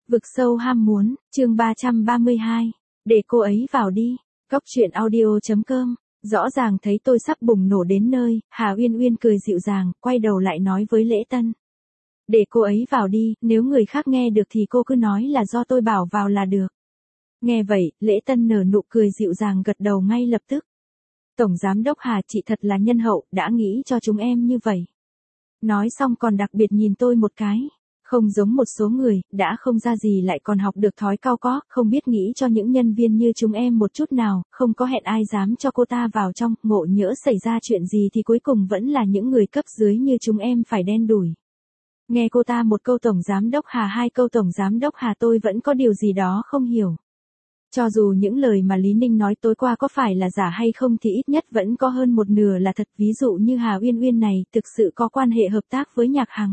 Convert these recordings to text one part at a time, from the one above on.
Vực sâu ham muốn, chương 332. Để cô ấy vào đi. Cóc truyện audio.com. Rõ ràng thấy tôi sắp bùng nổ đến nơi, Hà Uyên Uyên cười dịu dàng, quay đầu lại nói với Lễ Tân. Để cô ấy vào đi, nếu người khác nghe được thì cô cứ nói là do tôi bảo vào là được. Nghe vậy, Lễ Tân nở nụ cười dịu dàng gật đầu ngay lập tức. Tổng Giám đốc Hà, chị thật là nhân hậu, đã nghĩ cho chúng em như vậy. Nói xong còn đặc biệt nhìn tôi một cái. Không giống một số người, đã không ra gì lại còn học được thói cao có, không biết nghĩ cho những nhân viên như chúng em một chút nào, không có hẹn ai dám cho cô ta vào trong, ngộ nhỡ xảy ra chuyện gì thì cuối cùng vẫn là những người cấp dưới như chúng em phải đen đủi. Nghe cô ta một câu Tổng Giám đốc Hà, hai câu Tổng Giám đốc Hà, tôi vẫn có điều gì đó không hiểu. Cho dù những lời mà Lý Ninh nói tối qua có phải là giả hay không thì ít nhất vẫn có hơn một nửa là thật, ví dụ như Hà Uyên Uyên này thực sự có quan hệ hợp tác với Nhạc Hằng.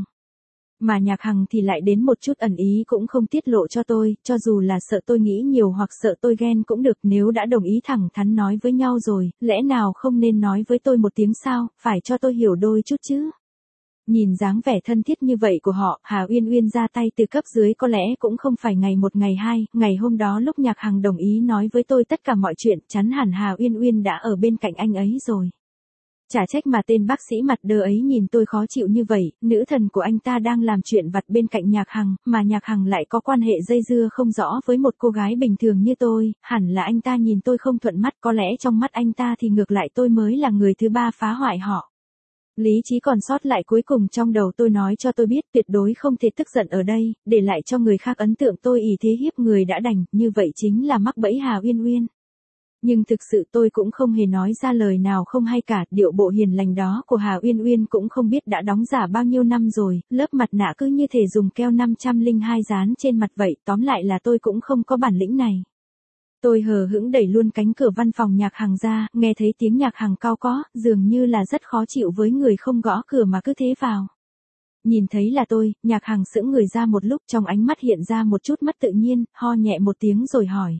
Mà Nhạc Hằng thì lại đến một chút ẩn ý cũng không tiết lộ cho tôi, cho dù là sợ tôi nghĩ nhiều hoặc sợ tôi ghen cũng được, nếu đã đồng ý thẳng thắn nói với nhau rồi, lẽ nào không nên nói với tôi một tiếng sao, phải cho tôi hiểu đôi chút chứ. Nhìn dáng vẻ thân thiết như vậy của họ, Hà Uyên Uyên ra tay từ cấp dưới có lẽ cũng không phải ngày một ngày hai, ngày hôm đó lúc Nhạc Hằng đồng ý nói với tôi tất cả mọi chuyện, chắn hẳn Hà Uyên Uyên đã ở bên cạnh anh ấy rồi. Chả trách mà tên bác sĩ mặt đơ ấy nhìn tôi khó chịu như vậy, nữ thần của anh ta đang làm chuyện vặt bên cạnh Nhạc Hằng, mà Nhạc Hằng lại có quan hệ dây dưa không rõ với một cô gái bình thường như tôi, hẳn là anh ta nhìn tôi không thuận mắt, có lẽ trong mắt anh ta thì ngược lại tôi mới là người thứ ba phá hoại họ. Lý trí còn sót lại cuối cùng trong đầu tôi nói cho tôi biết tuyệt đối không thể tức giận ở đây, để lại cho người khác ấn tượng tôi ỷ thế hiếp người đã đành, như vậy chính là mắc bẫy Hà Uyên Uyên. Nhưng thực sự tôi cũng không hề nói ra lời nào không hay cả, điệu bộ hiền lành đó của Hà Uyên Uyên cũng không biết đã đóng giả bao nhiêu năm rồi, lớp mặt nạ cứ như thể dùng keo 502 dán trên mặt vậy, tóm lại là tôi cũng không có bản lĩnh này. Tôi hờ hững đẩy luôn cánh cửa văn phòng Nhạc Hằng ra, nghe thấy tiếng Nhạc Hằng cao có, dường như là rất khó chịu với người không gõ cửa mà cứ thế vào. Nhìn thấy là tôi, Nhạc Hằng sững người ra một lúc, trong ánh mắt hiện ra một chút mất tự nhiên, ho nhẹ một tiếng rồi hỏi.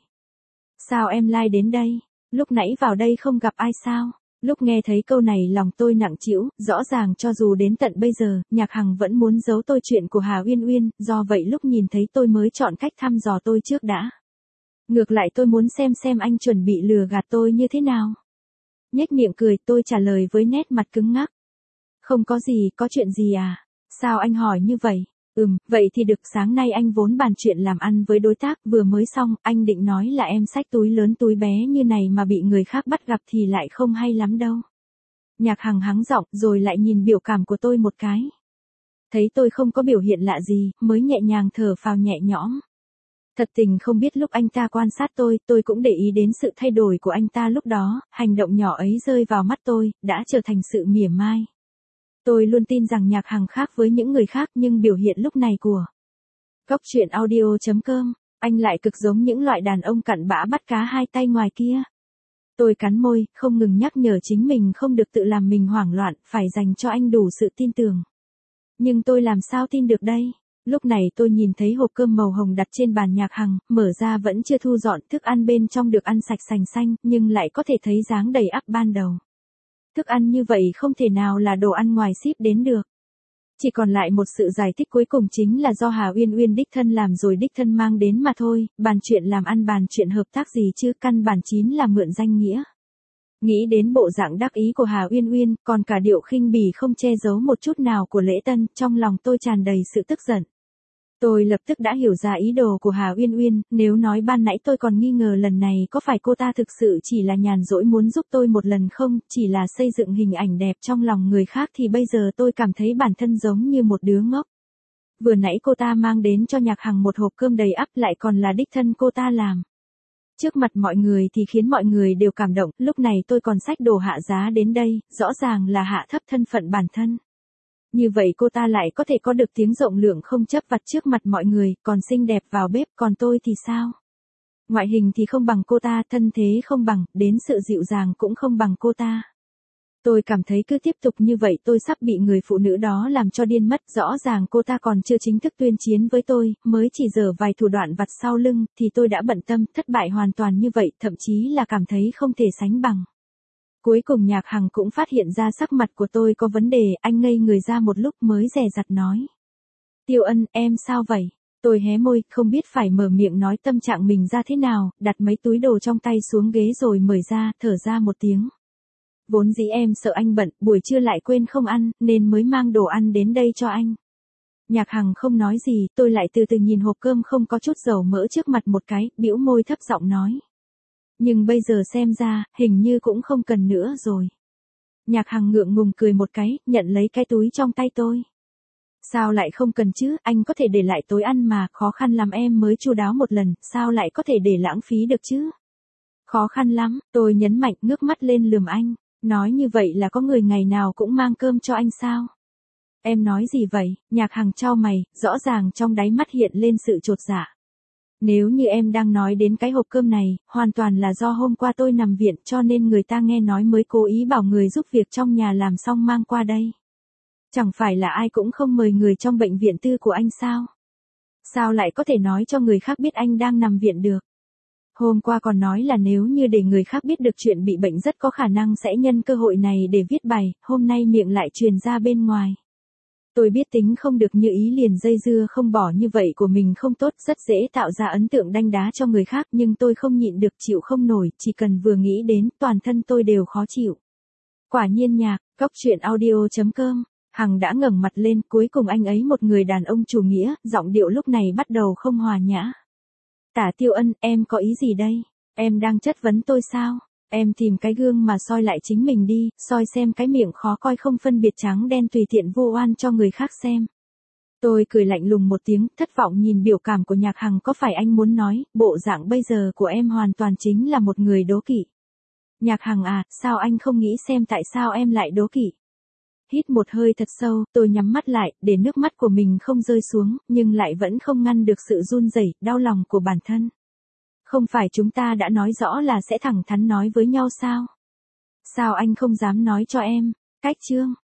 Sao em lai đến đây? Lúc nãy vào đây không gặp ai sao? Lúc nghe thấy câu này lòng tôi nặng trĩu, rõ ràng cho dù đến tận bây giờ, Nhạc Hằng vẫn muốn giấu tôi chuyện của Hà Uyên Uyên, do vậy lúc nhìn thấy tôi mới chọn cách thăm dò tôi trước đã. Ngược lại tôi muốn xem anh chuẩn bị lừa gạt tôi như thế nào. Nhếch miệng cười, tôi trả lời với nét mặt cứng ngắc. Không có gì, có chuyện gì à? Sao anh hỏi như vậy? Vậy thì được, sáng nay anh vốn bàn chuyện làm ăn với đối tác, vừa mới xong, anh định nói là em xách túi lớn túi bé như này mà bị người khác bắt gặp thì lại không hay lắm đâu. Nhạc Hằng hắng giọng rồi lại nhìn biểu cảm của tôi một cái. Thấy tôi không có biểu hiện lạ gì, mới nhẹ nhàng thở phào nhẹ nhõm. Thật tình không biết lúc anh ta quan sát tôi cũng để ý đến sự thay đổi của anh ta lúc đó, hành động nhỏ ấy rơi vào mắt tôi, đã trở thành sự mỉa mai. Tôi luôn tin rằng Nhạc Hằng khác với những người khác nhưng biểu hiện lúc này của Cóc truyện audio.com, anh lại cực giống những loại đàn ông cặn bã bắt cá hai tay ngoài kia. Tôi cắn môi, không ngừng nhắc nhở chính mình không được tự làm mình hoảng loạn, phải dành cho anh đủ sự tin tưởng. Nhưng tôi làm sao tin được đây? Lúc này tôi nhìn thấy hộp cơm màu hồng đặt trên bàn Nhạc Hằng, mở ra vẫn chưa thu dọn, thức ăn bên trong được ăn sạch sành xanh, nhưng lại có thể thấy dáng đầy ắp ban đầu. Thức ăn như vậy không thể nào là đồ ăn ngoài ship đến được. Chỉ còn lại một sự giải thích cuối cùng chính là do Hà Uyên Uyên đích thân làm rồi đích thân mang đến mà thôi, bàn chuyện làm ăn bàn chuyện hợp tác gì chứ, căn bản chính là mượn danh nghĩa. Nghĩ đến bộ dạng đắc ý của Hà Uyên Uyên, còn cả điệu khinh bỉ không che giấu một chút nào của Lễ Tân, trong lòng tôi tràn đầy sự tức giận. Tôi lập tức đã hiểu ra ý đồ của Hà Uyên Uyên, nếu nói ban nãy tôi còn nghi ngờ lần này có phải cô ta thực sự chỉ là nhàn rỗi muốn giúp tôi một lần không, chỉ là xây dựng hình ảnh đẹp trong lòng người khác thì bây giờ tôi cảm thấy bản thân giống như một đứa ngốc. Vừa nãy cô ta mang đến cho Nhạc Hằng một hộp cơm đầy ắp lại còn là đích thân cô ta làm. Trước mặt mọi người thì khiến mọi người đều cảm động, lúc này tôi còn xách đồ hạ giá đến đây, rõ ràng là hạ thấp thân phận bản thân. Như vậy cô ta lại có thể có được tiếng rộng lượng không chấp vặt trước mặt mọi người, còn xinh đẹp vào bếp, còn tôi thì sao? Ngoại hình thì không bằng cô ta, thân thế không bằng, đến sự dịu dàng cũng không bằng cô ta. Tôi cảm thấy cứ tiếp tục như vậy tôi sắp bị người phụ nữ đó làm cho điên mất, rõ ràng cô ta còn chưa chính thức tuyên chiến với tôi, mới chỉ giở vài thủ đoạn vặt sau lưng, thì tôi đã bận tâm, thất bại hoàn toàn như vậy, thậm chí là cảm thấy không thể sánh bằng. Cuối cùng Nhạc Hằng cũng phát hiện ra sắc mặt của tôi có vấn đề, anh ngây người ra một lúc mới dè dặt nói. Tiêu Ân, em sao vậy? Tôi hé môi, không biết phải mở miệng nói tâm trạng mình ra thế nào, đặt mấy túi đồ trong tay xuống ghế rồi mở ra, thở ra một tiếng. Vốn dĩ em sợ anh bận, buổi trưa lại quên không ăn, nên mới mang đồ ăn đến đây cho anh. Nhạc Hằng không nói gì, tôi lại từ từ nhìn hộp cơm không có chút dầu mỡ trước mặt một cái, bĩu môi thấp giọng nói. Nhưng bây giờ xem ra, hình như cũng không cần nữa rồi. Nhạc Hằng ngượng ngùng cười một cái, nhận lấy cái túi trong tay tôi. Sao lại không cần chứ, anh có thể để lại tối ăn mà, khó khăn lắm em mới chu đáo một lần, sao lại có thể để lãng phí được chứ? Khó khăn lắm, tôi nhấn mạnh ngước mắt lên lườm anh, nói như vậy là có người ngày nào cũng mang cơm cho anh sao? Em nói gì vậy? Nhạc Hằng chau mày, rõ ràng trong đáy mắt hiện lên sự chột dạ. Nếu như em đang nói đến cái hộp cơm này, hoàn toàn là do hôm qua tôi nằm viện cho nên người ta nghe nói mới cố ý bảo người giúp việc trong nhà làm xong mang qua đây. Chẳng phải là ai cũng không mời người trong bệnh viện tư của anh sao? Sao lại có thể nói cho người khác biết anh đang nằm viện được? Hôm qua còn nói là nếu như để người khác biết được chuyện bị bệnh rất có khả năng sẽ nhân cơ hội này để viết bài, hôm nay miệng lại truyền ra bên ngoài. Tôi biết tính không được như ý liền dây dưa không bỏ như vậy của mình không tốt, rất dễ tạo ra ấn tượng đanh đá cho người khác, nhưng tôi không nhịn được chịu không nổi, chỉ cần vừa nghĩ đến, toàn thân tôi đều khó chịu. Quả nhiên nhạc, góc truyện audio.com, Hằng đã ngẩng mặt lên, cuối cùng anh ấy một người đàn ông chủ nghĩa, giọng điệu lúc này bắt đầu không hòa nhã. Tả Tiêu Ân, em có ý gì đây? Em đang chất vấn tôi sao? Em tìm cái gương mà soi lại chính mình đi, soi xem cái miệng khó coi không phân biệt trắng đen tùy tiện vu oan cho người khác xem. Tôi cười lạnh lùng một tiếng, thất vọng nhìn biểu cảm của Nhạc Hằng, có phải anh muốn nói, bộ dạng bây giờ của em hoàn toàn chính là một người đố kỵ. Nhạc Hằng à, sao anh không nghĩ xem tại sao em lại đố kỵ? Hít một hơi thật sâu, tôi nhắm mắt lại, để nước mắt của mình không rơi xuống, nhưng lại vẫn không ngăn được sự run rẩy, đau lòng của bản thân. Không phải chúng ta đã nói rõ là sẽ thẳng thắn nói với nhau sao? Sao anh không dám nói cho em? Cách chương.